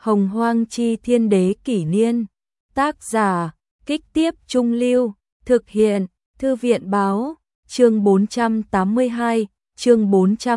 Hồng Hoang Chi Thiên Đế Kỷ Niên. Tác giả, Kích Tiếp Trung Lưu. Thực hiện, Thư viện Báo. Chương 482, chương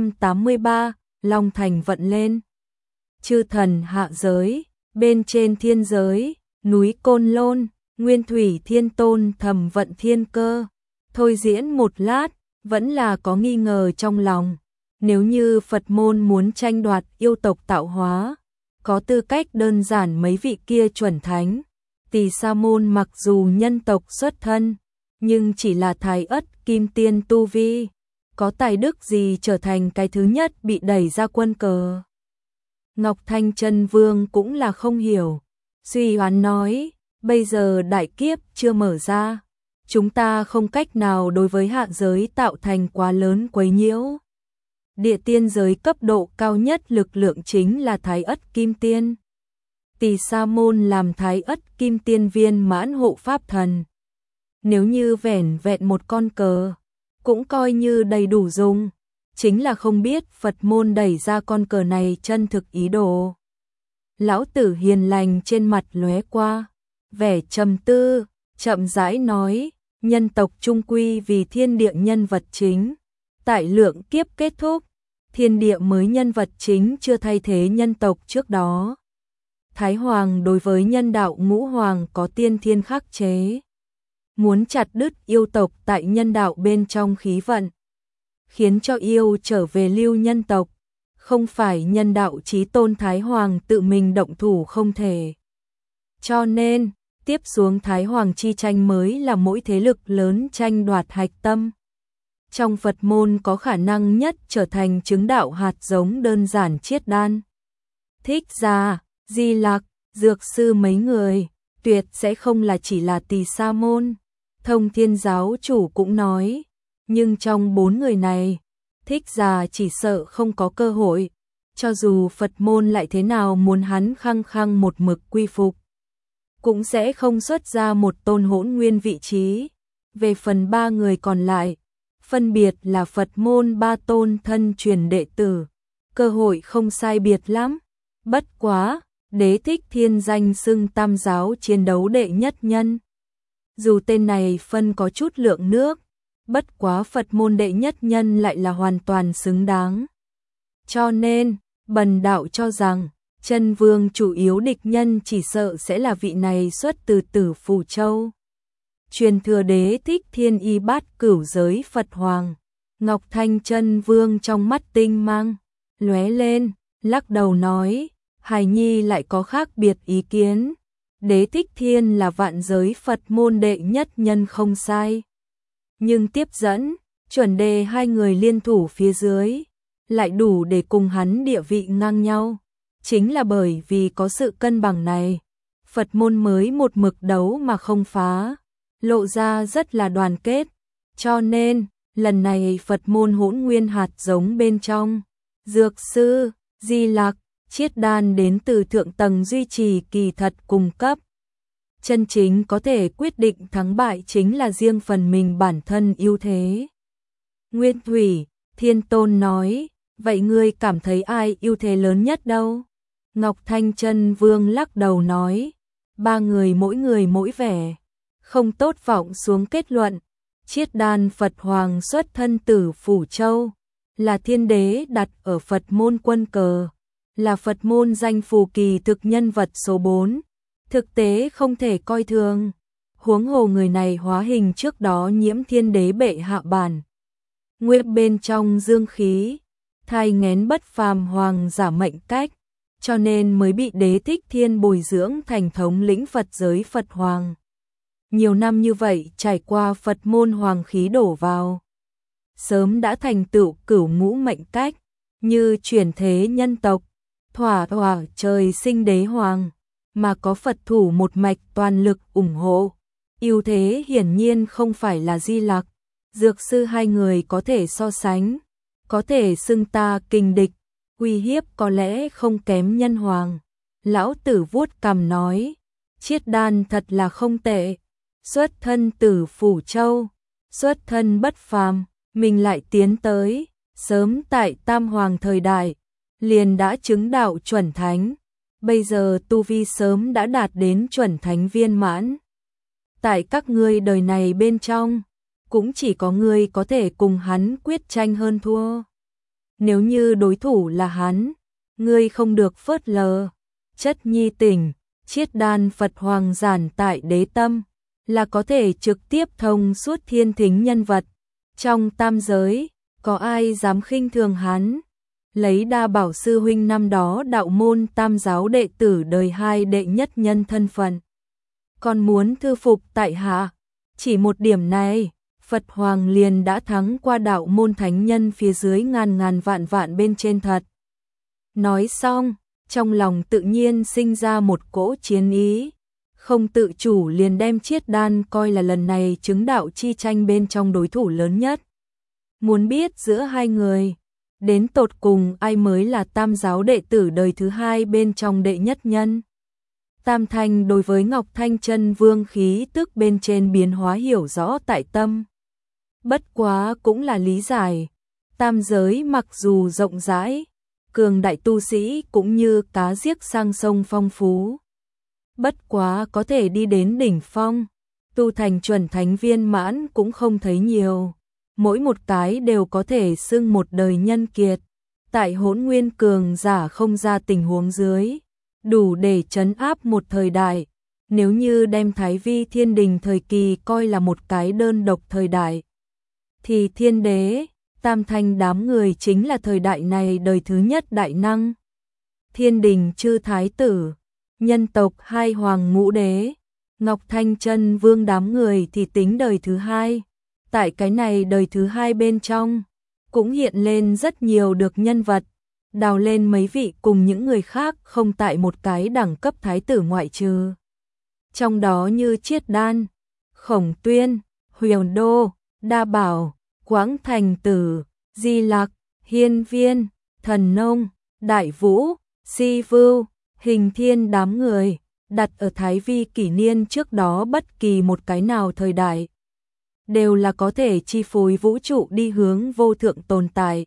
483, Long Thành vận lên. Chư thần hạ giới, bên trên thiên giới, núi Côn Lôn, Nguyên Thủy Thiên Tôn thầm vận thiên cơ. Thôi diễn một lát, vẫn là có nghi ngờ trong lòng. Nếu như Phật môn muốn tranh đoạt yêu tộc tạo hóa, có tư cách đơn giản mấy vị kia chuẩn thánh. Tỳ Sa môn mặc dù nhân tộc xuất thân, nhưng chỉ là thái ất kim tiên tu vi, có tài đức gì trở thành cái thứ nhất bị đẩy ra quân cờ. Ngọc Thanh Chân Vương cũng là không hiểu, suy đoán nói, bây giờ đại kiếp chưa mở ra, chúng ta không cách nào đối với hạ giới tạo thành quá lớn quấy nhiễu. Địa tiên giới cấp độ cao nhất lực lượng chính là thái ất kim tiên. Tỳ Sa môn làm thái ất kim tiên viên mãn hộ pháp thần. Nếu như vẻn vẹn một con cờ, cũng coi như đầy đủ dùng. Chính là không biết Phật môn đẩy ra con cờ này chân thực ý đồ. Lão tử hiền lành trên mặt lóe qua vẻ trầm tư, chậm rãi nói, nhân tộc trung quy vì thiên địa nhân vật chính. Tại lượng kiếp kết thúc, thiên địa mới nhân vật chính chưa thay thế nhân tộc trước đó. Thái Hoàng đối với nhân đạo ngũ hoàng có tiên thiên khắc chế. Muốn chặt đứt yêu tộc tại nhân đạo bên trong khí vận, khiến cho yêu trở về lưu nhân tộc, không phải nhân đạo chí tôn Thái Hoàng tự mình động thủ không thể. Cho nên, tiếp xuống Thái Hoàng chi tranh mới là mỗi thế lực lớn tranh đoạt hạch tâm. Trong Phật môn có khả năng nhất trở thành chứng đạo hạt giống đơn giản Chiết Đan, Thích Gia, Di Lặc, Dược Sư mấy người, tuyệt sẽ không là chỉ là Tỳ Sa môn. Thông Thiên giáo chủ cũng nói, nhưng trong 4 người này, Thích Gia chỉ sợ không có cơ hội, cho dù Phật môn lại thế nào muốn hắn khăng khăng một mực quy phục, cũng sẽ không xuất ra một tôn hỗn nguyên vị trí. Về phần 3 người còn lại, phân biệt là Phật môn 3 tôn thân truyền đệ tử, cơ hội không sai biệt lắm. Bất quá, Đế Thích Thiên danh xưng tam giáo chiến đấu đệ nhất nhân. Dù tên này phân có chút lượng nước, bất quá Phật môn đệ nhất nhân lại là hoàn toàn xứng đáng. Cho nên, bần đạo cho rằng, Chân Vương chủ yếu địch nhân chỉ sợ sẽ là vị này xuất từ Tử Phù Châu. Truyền thừa Đế Thích Thiên y bát cửu giới Phật Hoàng. Ngọc Thanh Chân Vương trong mắt tinh mang lóe lên, lắc đầu nói, hài nhi lại có khác biệt ý kiến. Đế Thích Thiên là vạn giới Phật môn đệ nhất nhân không sai. Nhưng tiếp dẫn, chuẩn đề 2 người liên thủ phía dưới, lại đủ để cùng hắn địa vị ngang nhau. Chính là bởi vì có sự cân bằng này, Phật môn mới một mực đấu mà không phá, lộ ra rất là đoàn kết. Cho nên, lần này Phật môn hỗn nguyên hạt giống bên trong, Dược Sư, Di Lặc, Chiết Đan đến từ thượng tầng duy trì kỳ thật cùng cấp. Chân chính có thể quyết định thắng bại chính là riêng phần mình bản thân ưu thế. Nguyên Thủy, Thiên Tôn nói, vậy ngươi cảm thấy ai ưu thế lớn nhất đâu? Ngọc Thanh Chân Vương lắc đầu nói, 3 người mỗi vẻ, không tốt vọng xuống kết luận. Chiết Đan Phật Hoàng xuất thân Tử Phù Châu, là thiên đế đặt ở Phật môn quân cờ, là Phật môn danh phù kỳ thực nhân vật số 4, thực tế không thể coi thường. Huống hồ người này hóa hình trước đó nhiễm thiên đế bệ hạ bản nguyên bên trong dương khí, thai nghén bất phàm hoàng giả mệnh cách, cho nên mới bị Đế Thích Thiên bồi dưỡng thành thống lĩnh Phật giới Phật Hoàng. Nhiều năm như vậy trải qua Phật môn hoàng khí đổ vào, sớm đã thành tựu cửu ngũ mệnh cách, như chuyển thế nhân tộc, thỏa trời sinh đế hoàng, mà có Phật thủ một mạch toàn lực ủng hộ. Ưu thế hiển nhiên không phải là Di Lặc, Dược Sư 2 người có thể so sánh, có thể xưng ta kình địch, uy hiếp có lẽ không kém nhân hoàng. Lão tử vuốt cằm nói, Chiết Đan thật là không tệ, xuất thân Tử Phù Châu, xuất thân bất phàm, mình lại tiến tới, sớm tại Tam Hoàng thời đại, liền đã chứng đạo chuẩn thánh, bây giờ tu vi sớm đã đạt đến chuẩn thánh viên mãn. Tại các ngươi đời này bên trong, cũng chỉ có ngươi có thể cùng hắn quyết tranh hơn thua. Nếu như đối thủ là hắn, ngươi không được phớt lờ. Chất nhi tỉnh, chiết đan Phật Hoàng giản tại đế tâm, là có thể trực tiếp thông suốt thiên thính nhân vật. Trong tam giới, có ai dám khinh thường hắn? Lấy Đa Bảo sư huynh năm đó đạo môn tam giáo đệ tử đời 2 đệ nhất nhân thân phận. Còn muốn thư phục tại hạ, chỉ một điểm này, Phật Hoàng liền đã thắng qua đạo môn thánh nhân phía dưới ngàn ngàn vạn vạn bên trên thật. Nói xong, trong lòng tự nhiên sinh ra một cỗ chiến ý, không tự chủ liền đem chiết đan coi là lần này chứng đạo chi tranh bên trong đối thủ lớn nhất. Muốn biết giữa hai người, đến tột cùng ai mới là tam giáo đệ tử đời thứ 2 bên trong đệ nhất nhân. Tam Thanh đối với Ngọc Thanh Chân Vương khí tức bên trên biến hóa hiểu rõ tại tâm. Bất quá cũng là lý giải, tam giới mặc dù rộng rãi, cường đại tu sĩ cũng như cá giết sang sông phong phú. Bất quá có thể đi đến đỉnh phong, tu thành chuẩn thánh viên mãn cũng không thấy nhiều. Mỗi một cái đều có thể xưng một đời nhân kiệt. Tại Hỗn Nguyên cường giả không ra tình huống dưới, đủ để trấn áp một thời đại. Nếu như đem Thái Vi Thiên Đình thời kỳ coi là một cái đơn độc thời đại, thì Thiên Đế, Tam Thanh đám người chính là thời đại này đời thứ nhất đại năng. Thiên Đình chư thái tử, nhân tộc 2 hoàng ngũ đế, Ngọc Thanh Chân Vương đám người thì tính đời thứ 2. Tại cái này đời thứ 2 bên trong, cũng hiện lên rất nhiều được nhân vật, đào lên mấy vị cùng những người khác không tại một cái đẳng cấp thái tử ngoại trừ. Trong đó như Chiết Đan, Khổng Tuyên, Huyền Đô, Đa Bảo, Quảng Thành Tử, Di Lặc, Hiên Viên, Thần Nông, Đại Vũ, Si Vưu, Hình Thiên đám người, đặt ở Thái Vi kỷ niên trước đó bất kỳ một cái nào thời đại, đều là có thể chi phối vũ trụ đi hướng vô thượng tồn tại.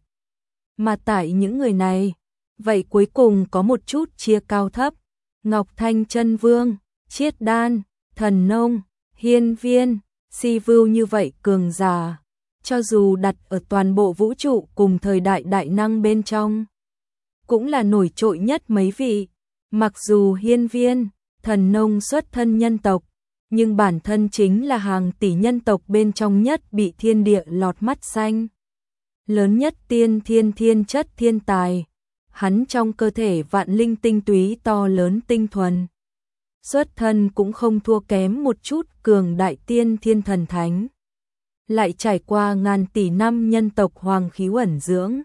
Mà tại những người này, vậy cuối cùng có một chút chia cao thấp. Ngọc Thanh Chân Vương, Chiết Đan, Thần Nông, Hiên Viên, Si Vưu như vậy cường giả, cho dù đặt ở toàn bộ vũ trụ cùng thời đại đại năng bên trong, cũng là nổi trội nhất mấy vị. Mặc dù Hiên Viên, Thần Nông xuất thân nhân tộc, nhưng bản thân chính là hàng tỷ nhân tộc bên trong nhất bị thiên địa lọt mắt xanh. Lớn nhất tiên thiên chất thiên tài, hắn trong cơ thể vạn linh tinh túy to lớn tinh thuần. Xuất thân cũng không thua kém một chút cường đại tiên thiên thần thánh. Lại trải qua ngàn tỷ năm nhân tộc hoàng khí ẩn dưỡng.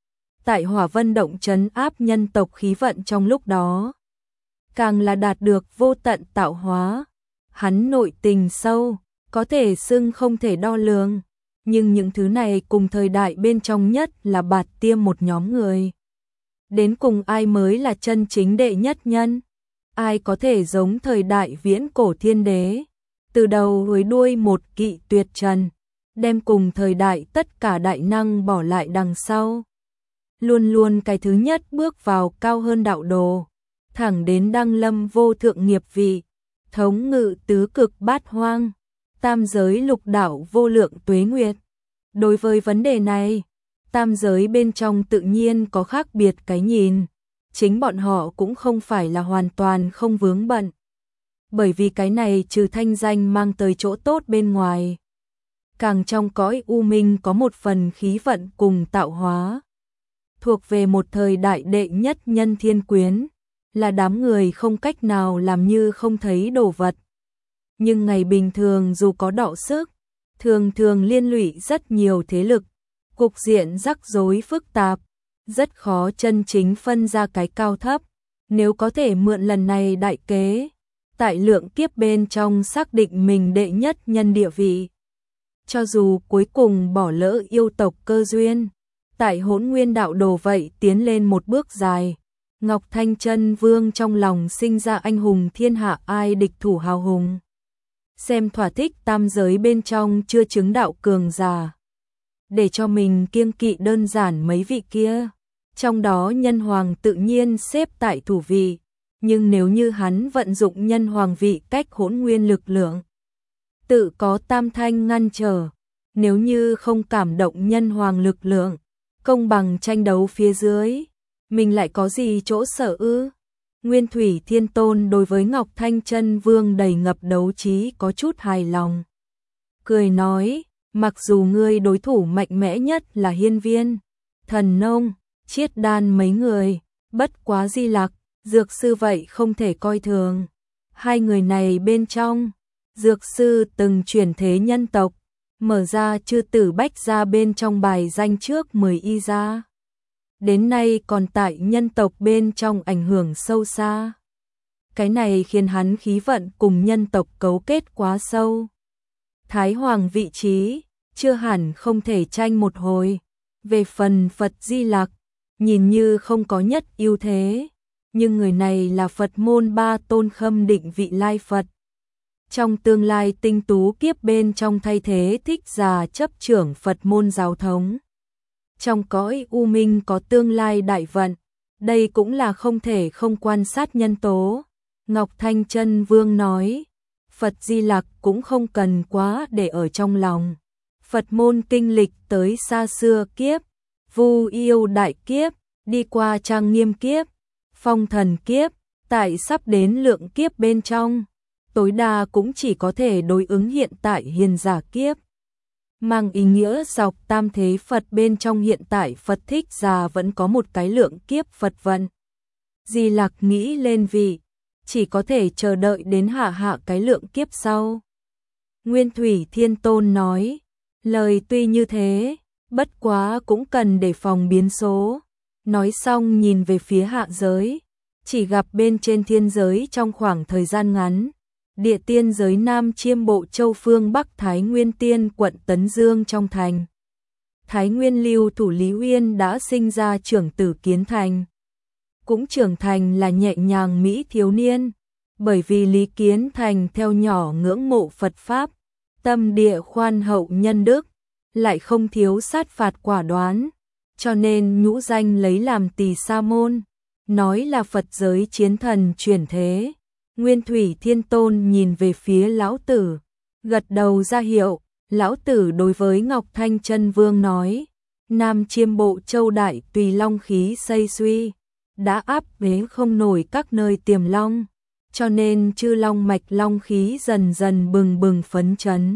Tại Hỏa Vân Động trấn áp nhân tộc khí vận trong lúc đó, càng là đạt được vô tận tạo hóa. Hắn nội tình sâu, có thể xưng không thể đo lường, nhưng những thứ này cùng thời đại bên trong nhất là bạt tiêm một nhóm người. Đến cùng ai mới là chân chính đệ nhất nhân? Ai có thể giống thời đại viễn cổ thiên đế, từ đầu tới đuôi một kỵ tuyệt trần, đem cùng thời đại tất cả đại năng bỏ lại đằng sau. Luôn luôn cái thứ nhất bước vào cao hơn đạo đồ, thẳng đến đăng lâm vô thượng nghiệp vị, thống ngự tứ cực bát hoang, tam giới lục đạo vô lượng tuế nguyệt. Đối với vấn đề này, tam giới bên trong tự nhiên có khác biệt cái nhìn, chính bọn họ cũng không phải là hoàn toàn không vướng bận. Bởi vì cái này trừ thanh danh mang tới chỗ tốt bên ngoài, càng trong cõi u minh có một phần khí vận cùng tạo hóa, thuộc về một thời đại đệ nhất nhân thiên quyến, là đám người không cách nào làm như không thấy đồ vật. Nhưng ngày bình thường dù có đọ sức, thường thường liên lụy rất nhiều thế lực, cục diện rắc rối phức tạp, rất khó chân chính phân ra cái cao thấp. Nếu có thể mượn lần này đại kế, tại lượng kiếp bên trong xác định mình đệ nhất nhân địa vị, cho dù cuối cùng bỏ lỡ yêu tộc cơ duyên, tại Hỗn Nguyên đạo đồ vậy tiến lên một bước dài. Ngọc Thanh Chân Vương trong lòng sinh ra anh hùng thiên hạ ai địch thủ hào hùng. Xem thỏa thích tam giới bên trong chưa chứng đạo cường giả, để cho mình kiêng kỵ đơn giản mấy vị kia. Trong đó nhân hoàng tự nhiên xếp tại thủ vị, nhưng nếu như hắn vận dụng nhân hoàng vị cách hỗn nguyên lực lượng, tự có tam thanh ngăn trở, nếu như không cảm động nhân hoàng lực lượng, công bằng tranh đấu phía dưới, mình lại có gì chỗ sợ ư? Nguyên Thủy Thiên Tôn đối với Ngọc Thanh Chân Vương đầy ngập đấu trí có chút hài lòng. Cười nói, mặc dù ngươi đối thủ mạnh mẽ nhất là Hiên Viên, Thần Nông, Chiết Đan mấy người, bất quá Di Lặc, Dược Sư vậy không thể coi thường. Hai người này bên trong, Dược Sư từng chuyển thế nhân tộc, mở ra chư tử bách gia bên trong bài danh trước 10 y gia. Đến nay còn tại nhân tộc bên trong ảnh hưởng sâu xa. Cái này khiến hắn khí vận cùng nhân tộc cấu kết quá sâu. Thái Hoàng vị trí, chưa hẳn không thể tranh một hồi. Về phần Phật Di Lặc, nhìn như không có nhất ưu thế, nhưng người này là Phật môn ba tôn khâm định vị lai Phật. Trong tương lai tinh tú kiếp bên trong thay thế Thích Giả chấp trưởng Phật môn giáo thống. Trong cõi u minh có tương lai đại vận, đây cũng là không thể không quan sát nhân tố. Ngọc Thanh Chân Vương nói, Phật Di Lặc cũng không cần quá để ở trong lòng. Phật môn kinh lịch tới xa xưa kiếp, Vu Yêu đại kiếp, đi qua trang nghiêm kiếp, phong thần kiếp, tại sắp đến lượng kiếp bên trong, tối đa cũng chỉ có thể đối ứng hiện tại hiền giả kiếp. Mang ý nghĩa dọc tam thế Phật bên trong hiện tại Phật Thích Giả vẫn có một cái lượng kiếp Phật vận. Di Lặc nghĩ lên vị, chỉ có thể chờ đợi đến hạ cái lượng kiếp sau. Nguyên Thủy Thiên Tôn nói, lời tuy như thế, bất quá cũng cần để phòng biến số. Nói xong nhìn về phía hạ giới, chỉ gặp bên trên thiên giới trong khoảng thời gian ngắn, địa tiên giới Nam Chiêm Bộ Châu phương Bắc Thái Nguyên Tiên quận Tấn Dương trong thành. Thái Nguyên lưu thủ Lý Uyên đã sinh ra trưởng tử Kiến Thành. Cũng trưởng thành là nhẹ nhàng mỹ thiếu niên, bởi vì Lý Kiến Thành theo nhỏ ngưỡng mộ Phật Pháp, tâm địa khoan hậu nhân đức, lại không thiếu sát phạt quả đoán, cho nên nhũ danh lấy làm Tỳ Sa Môn, nói là Phật giới chiến thần chuyển thế. Nguyên Thủy Thiên Tôn nhìn về phía lão tử, gật đầu ra hiệu. Lão tử đối với Ngọc Thanh Chân Vương nói, Nam Chiêm Bộ Châu đại tùy long khí xây suy, đã áp bế không nổi các nơi tiềm long, cho nên chư long mạch long khí dần dần bừng bừng phấn chấn,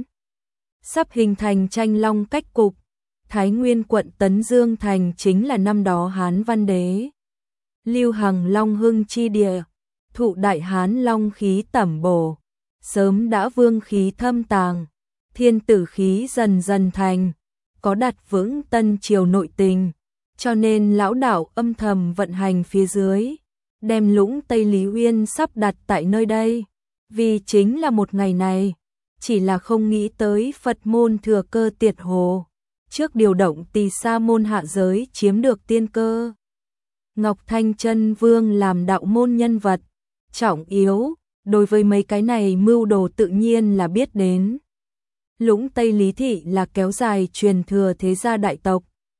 sắp hình thành tranh long cách cục. Thái Nguyên quận Tấn Dương thành chính là năm đó Hán Văn Đế lưu hằng long hưng chi địa, thụ đại Hán long khí tẩm bổ, sớm đã vương khí thâm tàng, thiên tử khí dần dần thành, có đặt vững tân triều nội tình, cho nên lão đạo âm thầm vận hành phía dưới, đem lũng Tây Lý Uyên sắp đặt tại nơi đây, vì chính là một ngày này, chỉ là không nghĩ tới Phật môn thừa cơ tiệt hồ, trước điều động Tỳ Sa môn hạ giới chiếm được tiên cơ. Ngọc Thanh Chân Vương làm đạo môn nhân vật trọng yếu, đối với mấy cái này mưu đồ tự nhiên là biết đến. Lũng Tây Lý Thị là kéo dài truyền thừa thế gia đại tộc.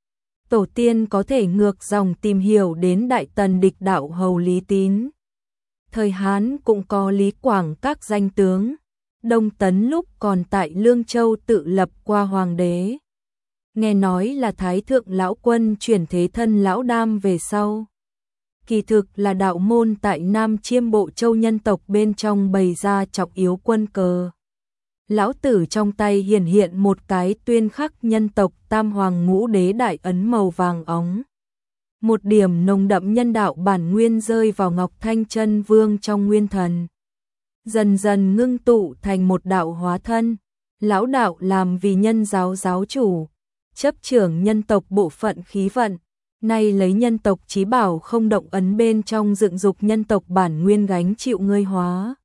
Tổ tiên có thể ngược dòng tìm hiểu đến đại tần địch đạo hầu Lý Tín. Thời Hán cũng có Lý Quảng các danh tướng. Đông Tấn lúc còn tại Lương Châu tự lập qua hoàng đế. Nghe nói là Thái Thượng Lão Quân chuyển thế thân Lão Đam về sau. Kỳ thực là đạo môn tại Nam Chiêm Bộ Châu nhân tộc bên trong bày ra trọng yếu quân cờ. Lão tử trong tay hiện một cái tuyên khắc nhân tộc Tam Hoàng Ngũ Đế đại ấn màu vàng óng. Một điểm nồng đậm nhân đạo bản nguyên rơi vào Ngọc Thanh Chân Vương trong nguyên thần. Dần dần ngưng tụ thành một đạo hóa thân. Lão đạo làm vì nhân giáo giáo chủ, chấp trưởng nhân tộc bộ phận khí vận. Nay lấy nhân tộc chí bảo không động ấn bên trong dựng dục nhân tộc bản nguyên gánh chịu ngươi hóa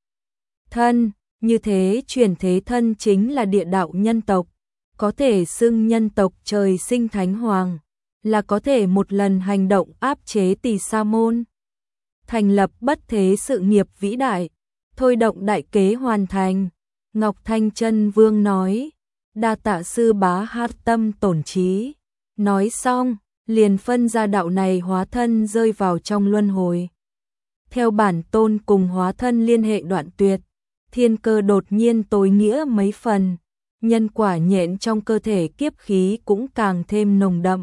thân, như thế chuyển thế thân chính là địa đạo nhân tộc, có thể xưng nhân tộc trời sinh thánh hoàng, là có thể một lần hành động áp chế Tỳ Sa môn, thành lập bất thế sự nghiệp vĩ đại, thôi động đại kế hoàn thành. Ngọc Thanh Chân Vương nói, đa tạ sư bá hát tâm tổn trí. Nói xong liền phân ra đạo này hóa thân rơi vào trong luân hồi. Theo bản tôn cùng hóa thân liên hệ đoạn tuyệt, thiên cơ đột nhiên tối nghĩa mấy phần, nhân quả nhện trong cơ thể kiếp khí cũng càng thêm nồng đậm.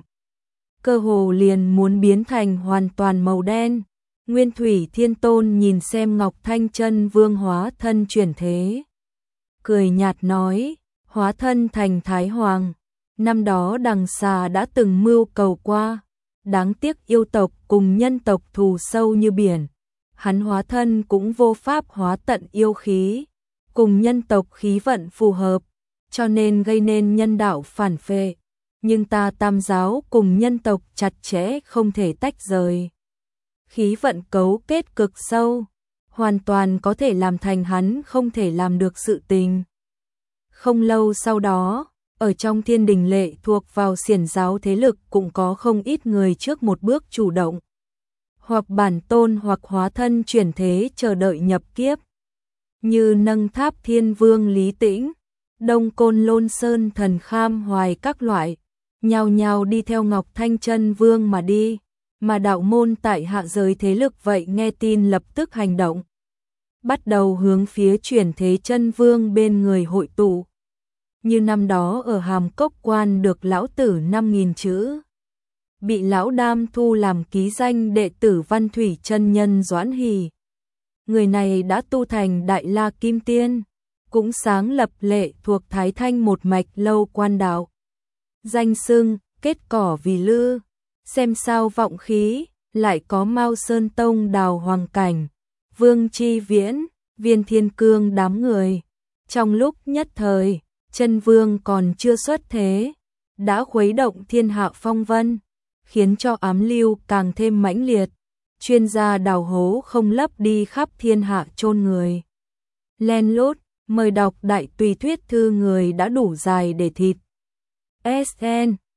Cơ hồ liền muốn biến thành hoàn toàn màu đen. Nguyên Thủy Thiên Tôn nhìn xem Ngọc Thanh Chân Vương hóa thân chuyển thế, cười nhạt nói, hóa thân thành Thái Hoàng, năm đó đằng xà đã từng mưu cầu qua, đáng tiếc yêu tộc cùng nhân tộc thù sâu như biển, hắn hóa thân cũng vô pháp hóa tận yêu khí, cùng nhân tộc khí vận phù hợp, cho nên gây nên nhân đạo phản phệ, nhưng ta Tam giáo cùng nhân tộc chặt chẽ không thể tách rời. Khí vận cấu kết cực sâu, hoàn toàn có thể làm thành hắn không thể làm được sự tình. Không lâu sau đó, ở trong Thiên Đình lệ thuộc vào xiển giáo thế lực cũng có không ít người trước một bước chủ động, hoặc bản tôn hoặc hóa thân chuyển thế chờ đợi nhập kiếp, như Nâng Tháp Thiên Vương Lý Tĩnh, Đông Côn Lôn Sơn Thần Kham Hoài các loại, nhao nhao đi theo Ngọc Thanh Chân Vương mà đi, mà đạo môn tại hạ giới thế lực vậy nghe tin lập tức hành động, bắt đầu hướng phía chuyển thế chân vương bên người hội tụ. Như năm đó ở Hàm Cốc Quan được lão tử 5.000 chữ, bị lão đam thu làm ký danh đệ tử Văn Thủy chân nhân Doãn Hỷ. Người này đã tu thành Đại La Kim Tiên, cũng sáng lập lệ thuộc Thái Thanh một mạch Lâu Quan đạo. Danh xưng kết cỏ vì lư, xem sao vọng khí, lại có Mao Sơn Tông Đào Hoàng Cảnh, Vương Chi Viễn, Viên Thiên Cương đám người. Trong lúc nhất thời, chân vương còn chưa xuất thế, đã khuấy động thiên hạ phong vân, khiến cho ám lưu càng thêm mãnh liệt. Chuyên gia đào hố không lấp đi khắp thiên hạ chôn người. Len lút, mời đọc đại tùy thuyết thư người đã đủ dài để thịt. SN